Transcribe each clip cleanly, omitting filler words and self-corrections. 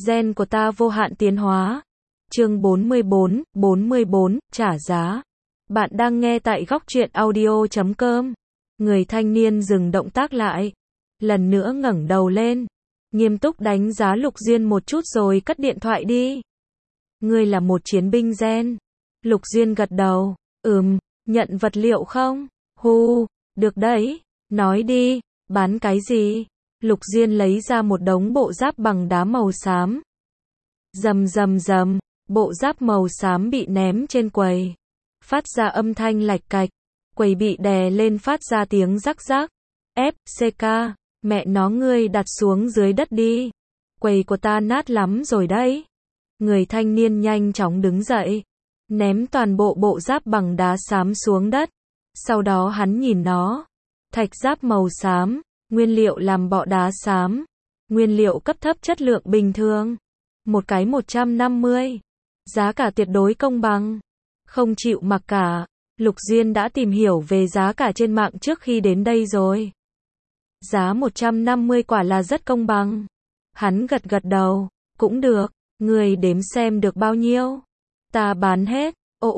Gen của ta vô hạn tiến hóa. Chương 44, trả giá. Bạn đang nghe tại góc truyện audio.com. Người thanh niên dừng động tác lại. Lần nữa ngẩng đầu lên. Nghiêm túc đánh giá Lục Duyên một chút rồi cất điện thoại đi. Ngươi là một chiến binh gen. Lục Duyên gật đầu. Nhận vật liệu không? Được đấy. Nói đi, bán cái gì? Lục Duyên lấy ra một đống bộ giáp bằng đá màu xám. Rầm rầm rầm, bộ giáp màu xám bị ném trên quầy. Phát ra âm thanh lạch cạch. Quầy bị đè lên phát ra tiếng rắc rắc. FCK, mẹ nó ngươi đặt xuống dưới đất đi. Quầy của ta nát lắm rồi đấy. Người thanh niên nhanh chóng đứng dậy. Ném toàn bộ bộ giáp bằng đá xám xuống đất. Sau đó hắn nhìn nó. Thạch giáp màu xám. Nguyên liệu làm bọ đá xám. Nguyên liệu cấp thấp chất lượng bình thường. Một cái 150. Giá cả tuyệt đối công bằng. Không chịu mặc cả. Lục Duyên đã tìm hiểu về giá cả trên mạng trước khi đến đây rồi. Giá 150 quả là rất công bằng. Hắn gật gật đầu. Cũng được. Người đếm xem được bao nhiêu. Ta bán hết.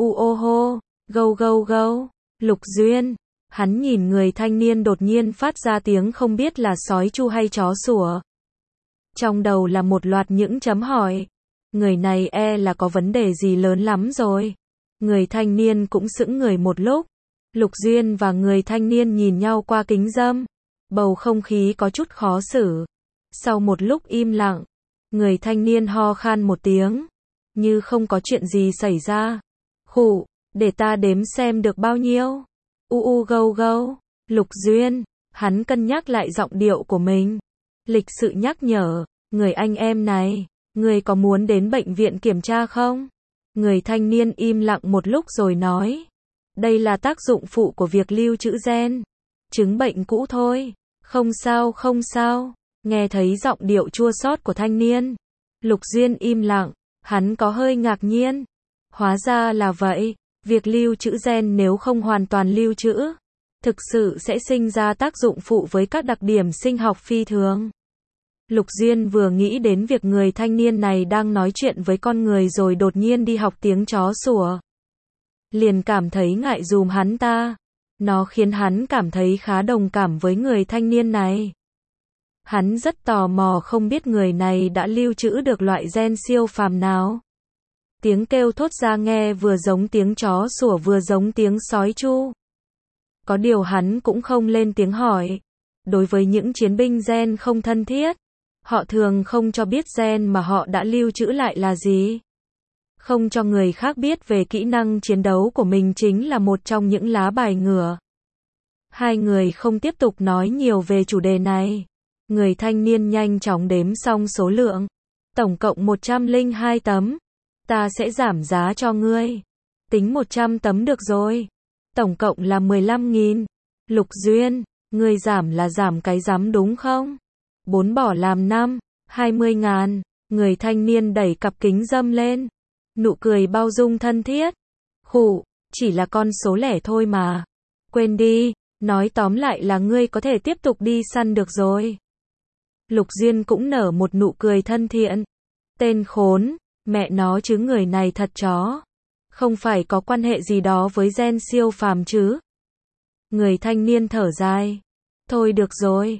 Go. Lục Duyên. Hắn nhìn người thanh niên đột nhiên phát ra tiếng không biết là sói chu hay chó sủa. Trong đầu là một loạt những chấm hỏi. Người này là có vấn đề gì lớn lắm rồi. Người thanh niên cũng sững người một lúc. Lục Duyên và người thanh niên nhìn nhau qua kính râm. Bầu không khí có chút khó xử. Sau một lúc im lặng, người thanh niên ho khan một tiếng. Như không có chuyện gì xảy ra. Để ta đếm xem được bao nhiêu. Go. Lục Duyên, hắn cân nhắc lại giọng điệu của mình. Lịch sự nhắc nhở, người anh em này, người có muốn đến bệnh viện kiểm tra không? Người thanh niên im lặng một lúc rồi nói. Đây là tác dụng phụ của việc lưu trữ gen. Chứng bệnh cũ thôi. Không sao. Nghe thấy giọng điệu chua xót của thanh niên. Lục Duyên im lặng, hắn có hơi ngạc nhiên. Hóa ra là vậy. Việc lưu trữ gen nếu không hoàn toàn lưu trữ, thực sự sẽ sinh ra tác dụng phụ với các đặc điểm sinh học phi thường. Lục Duyên vừa nghĩ đến việc người thanh niên này đang nói chuyện với con người rồi đột nhiên đi học tiếng chó sủa. Liền cảm thấy ngại giùm hắn ta. Nó khiến hắn cảm thấy khá đồng cảm với người thanh niên này. Hắn rất tò mò không biết người này đã lưu trữ được loại gen siêu phàm nào. Tiếng kêu thốt ra nghe vừa giống tiếng chó sủa vừa giống tiếng sói chu. Có điều hắn cũng không lên tiếng hỏi. Đối với những chiến binh gen không thân thiết, họ thường không cho biết gen mà họ đã lưu trữ lại là gì. Không cho người khác biết về kỹ năng chiến đấu của mình chính là một trong những lá bài ngửa. Hai người không tiếp tục nói nhiều về chủ đề này. Người thanh niên nhanh chóng đếm xong số lượng. Tổng cộng 102 tấm. Ta sẽ giảm giá cho ngươi. Tính 100 tấm được rồi. Tổng cộng là 15.000. Lục Duyên, ngươi giảm là giảm cái rắm đúng không? 4 bỏ làm 5, 20.000. Người thanh niên đẩy cặp kính râm lên. Nụ cười bao dung thân thiết. Chỉ là con số lẻ thôi mà. Quên đi, nói tóm lại là ngươi có thể tiếp tục đi săn được rồi. Lục Duyên cũng nở một nụ cười thân thiện. Tên khốn. Mẹ nó chứ người này thật chó. Không phải có quan hệ gì đó với gen siêu phàm chứ? Người thanh niên thở dài. Thôi được rồi,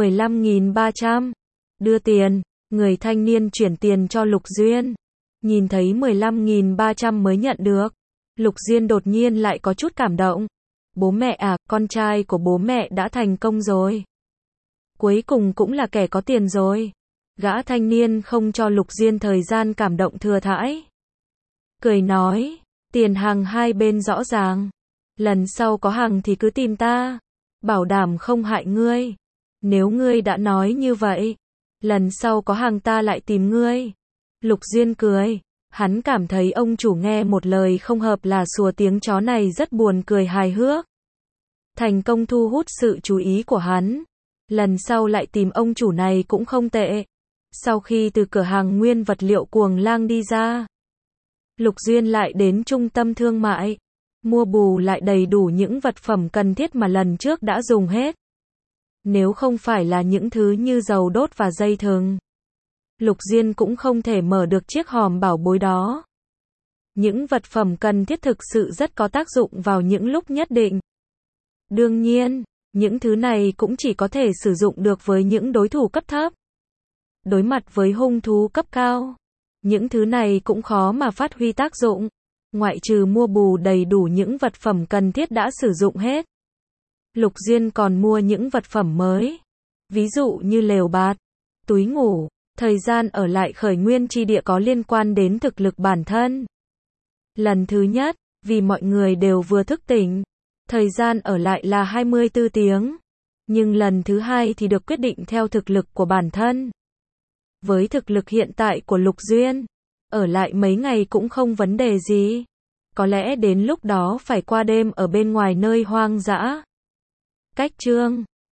15.300. Đưa tiền. Người thanh niên chuyển tiền cho Lục Duyên. Nhìn thấy 15.300 mới nhận được. Lục Duyên đột nhiên lại có chút cảm động. Bố mẹ à, con trai của bố mẹ đã thành công rồi. Cuối cùng cũng là kẻ có tiền rồi. Gã thanh niên không cho Lục Duyên thời gian cảm động thừa thãi. Cười nói, tiền hàng hai bên rõ ràng. Lần sau có hàng thì cứ tìm ta. Bảo đảm không hại ngươi. Nếu ngươi đã nói như vậy, lần sau có hàng ta lại tìm ngươi. Lục Duyên cười. Hắn cảm thấy ông chủ nghe một lời không hợp là sủa tiếng chó này rất buồn cười hài hước. Thành công thu hút sự chú ý của hắn. Lần sau lại tìm ông chủ này cũng không tệ. Sau khi từ cửa hàng nguyên vật liệu Cuồng Lang đi ra, Lục Duyên lại đến trung tâm thương mại, mua bù lại đầy đủ những vật phẩm cần thiết mà lần trước đã dùng hết. Nếu không phải là những thứ như dầu đốt và dây thừng, Lục Diên cũng không thể mở được chiếc hòm bảo bối đó. Những vật phẩm cần thiết thực sự rất có tác dụng vào những lúc nhất định. Đương nhiên, những thứ này cũng chỉ có thể sử dụng được với những đối thủ cấp thấp. Đối mặt với hung thú cấp cao, những thứ này cũng khó mà phát huy tác dụng, ngoại trừ mua bù đầy đủ những vật phẩm cần thiết đã sử dụng hết. Lục Diên còn mua những vật phẩm mới, ví dụ như lều bạt, túi ngủ, thời gian ở lại khởi nguyên chi địa có liên quan đến thực lực bản thân. Lần thứ nhất, vì mọi người đều vừa thức tỉnh, thời gian ở lại là 24 tiếng, nhưng lần thứ hai thì được quyết định theo thực lực của bản thân. Với thực lực hiện tại của Lục Duyên, ở lại mấy ngày cũng không vấn đề gì. Có lẽ đến lúc đó phải qua đêm ở bên ngoài nơi hoang dã. Cách chương